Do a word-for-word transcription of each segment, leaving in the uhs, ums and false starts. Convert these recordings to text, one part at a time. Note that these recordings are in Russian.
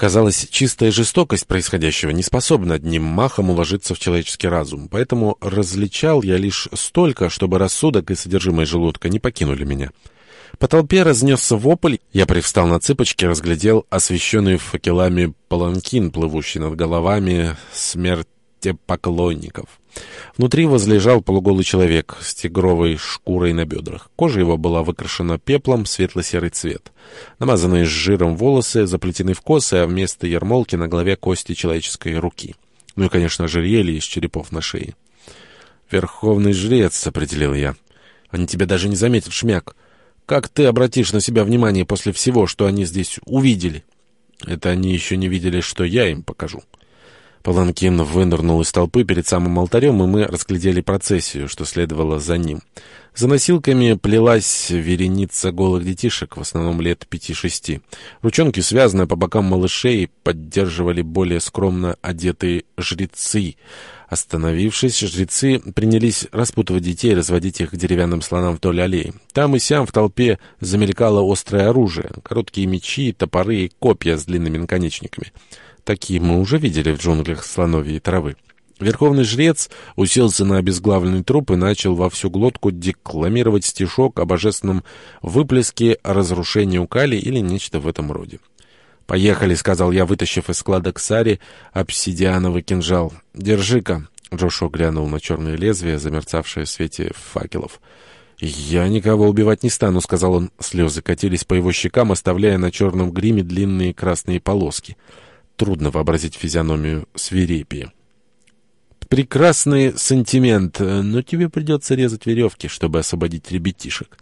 Казалось, чистая жестокость происходящего не способна одним махом уложиться в человеческий разум, поэтому различал я лишь столько, чтобы рассудок и содержимое желудка не покинули меня. По толпе разнесся вопль, я привстал на цыпочки, разглядел освещенный факелами паланкин, плывущий над головами смертепоклонников. Внутри возлежал полуголый человек с тигровой шкурой на бедрах. Кожа его была выкрашена пеплом, светло-серый цвет. Намазанные с жиром волосы заплетены в косы, а вместо ермолки на голове кости человеческой руки. Ну и, конечно, ожерелье из черепов на шее. «Верховный жрец», — определил я. «Они тебя даже не заметят, шмяк. Как ты обратишь на себя внимание после всего, что они здесь увидели?» «Это они еще не видели, что я им покажу». Паланкин вынырнул из толпы перед самым алтарем, и мы разглядели процессию, что следовало за ним. За носилками плелась вереница голых детишек, в основном лет пяти-шести. Ручонки, связанные по бокам малышей, поддерживали более скромно одетые жрецы. Остановившись, жрецы принялись распутывать детей и разводить их к деревянным слонам вдоль аллеи. Там и сям в толпе замелькало острое оружие, короткие мечи, топоры и копья с длинными наконечниками. Такие мы уже видели в джунглях слоновьей травы. Верховный жрец уселся на обезглавленный труп и начал во всю глотку декламировать стишок о божественном выплеске разрушения Укали или нечто в этом роде. «Поехали», — сказал я, вытащив из складок сари обсидиановый кинжал. «Держи-ка», — Джошуа глянул на черное лезвие, замерцавшее в свете факелов. «Я никого убивать не стану», — сказал он. Слезы катились по его щекам, оставляя на черном гриме длинные красные полоски. Трудно вообразить физиономию свирепия. «Прекрасный сантимент, но тебе придется резать веревки, чтобы освободить ребятишек».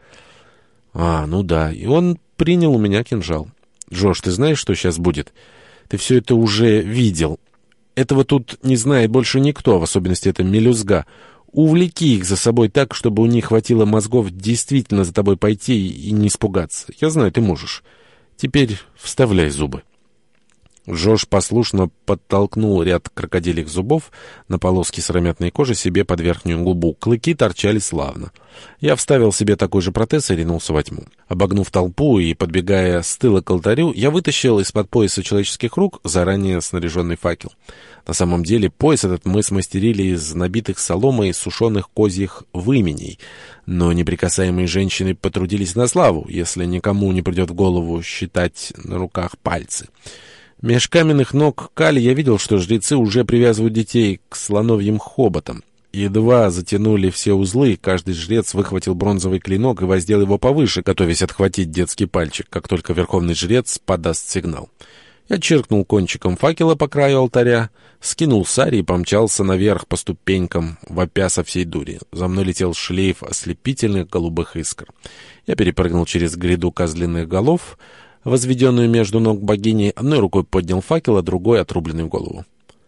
«А, ну да, и он принял у меня кинжал». «Джош, ты знаешь, что сейчас будет? Ты все это уже видел. Этого тут не знает больше никто, в особенности эта мелюзга. Увлеки их за собой так, чтобы у них хватило мозгов действительно за тобой пойти и не испугаться. Я знаю, ты можешь. Теперь вставляй зубы». Джош послушно подтолкнул ряд крокодильих зубов на полоски сыромятной кожи себе под верхнюю губу. Клыки торчали славно. Я вставил себе такой же протез и ринулся во тьму. Обогнув толпу и подбегая с тыла к алтарю, я вытащил из-под пояса человеческих рук заранее снаряженный факел. На самом деле пояс этот мы смастерили из набитых соломой сушеных козьих выменей. Но неприкасаемые женщины потрудились на славу, если никому не придет в голову считать на руках пальцы. Меж каменных ног Кали я видел, что жрецы уже привязывают детей к слоновьим хоботам. Едва затянули все узлы, каждый жрец выхватил бронзовый клинок и воздел его повыше, готовясь отхватить детский пальчик, как только верховный жрец подаст сигнал. Я чиркнул кончиком факела по краю алтаря, скинул сари и помчался наверх по ступенькам, вопя со всей дури. За мной летел шлейф ослепительных голубых искр. Я перепрыгнул через гряду козлиных голов, возведенную между ног богини, одной рукой поднял факел, а другой — отрубленный в голову.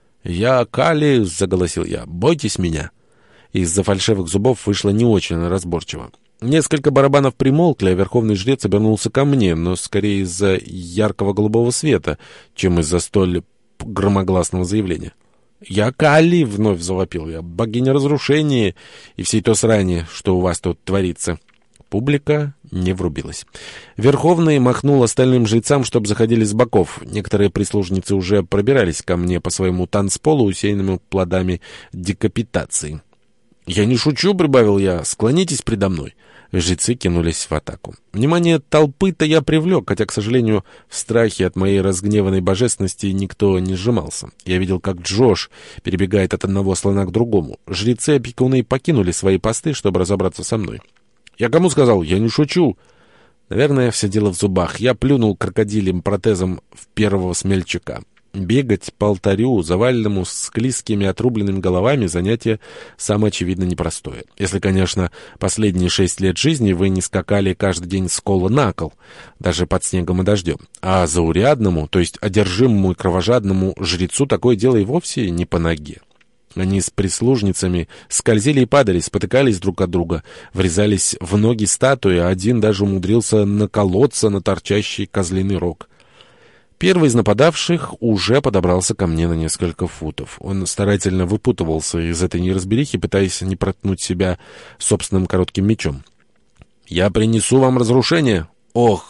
«Я Кали!» — заголосил я. «Бойтесь меня!» Из-за фальшивых зубов вышло не очень разборчиво. Несколько барабанов примолкли, а верховный жрец обернулся ко мне, но скорее из-за яркого голубого света, чем из-за столь громогласного заявления. «Я Кали!» — вновь завопил я. «Богиня разрушения и всей то срани, что у вас тут творится!» Публика не врубилась. Верховный махнул остальным жрецам, чтобы заходили с боков. Некоторые прислужницы уже пробирались ко мне по своему танцполу, усеянному плодами декапитации. «Я не шучу», — прибавил я, — «склонитесь предо мной». Жрецы кинулись в атаку. Внимание толпы-то я привлек, хотя, к сожалению, в страхе от моей разгневанной божественности никто не сжимался. Я видел, как Джош перебегает от одного слона к другому. Жрецы-опекуны покинули свои посты, чтобы разобраться со мной. «Я кому сказал? Я не шучу!» Наверное, все дело в зубах. Я плюнул крокодилем протезом в первого смельчака. Бегать по алтарю, заваленному склизкими отрубленными головами, занятие самое очевидно непростое. Если, конечно, последние шесть лет жизни вы не скакали каждый день с кола на кол, даже под снегом и дождем. А заурядному, то есть одержимому и кровожадному жрецу такое дело и вовсе не по ноге. Они с прислужницами скользили и падали, спотыкались друг от друга, врезались в ноги статуи, а один даже умудрился наколоться на торчащий козлиный рог. Первый из нападавших уже подобрался ко мне на несколько футов. Он старательно выпутывался из этой неразберихи, пытаясь не проткнуть себя собственным коротким мечом. «Я принесу вам разрушение!» «Ох,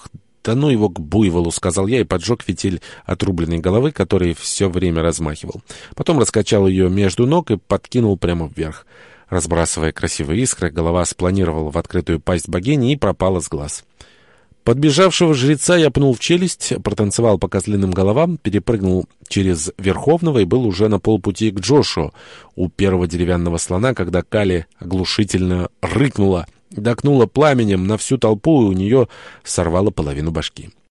«Да ну его к буйволу», — сказал я и поджег фитиль отрубленной головы, который все время размахивал. Потом раскачал ее между ног и подкинул прямо вверх. Разбрасывая красивые искры, голова спланировала в открытую пасть богини и пропала с глаз. Подбежавшего жреца я пнул в челюсть, протанцевал по козлиным головам, перепрыгнул через Верховного и был уже на полпути к Джошу у первого деревянного слона, когда Кали оглушительно рыкнула, докнула пламенем на всю толпу, и у нее сорвало половину башки.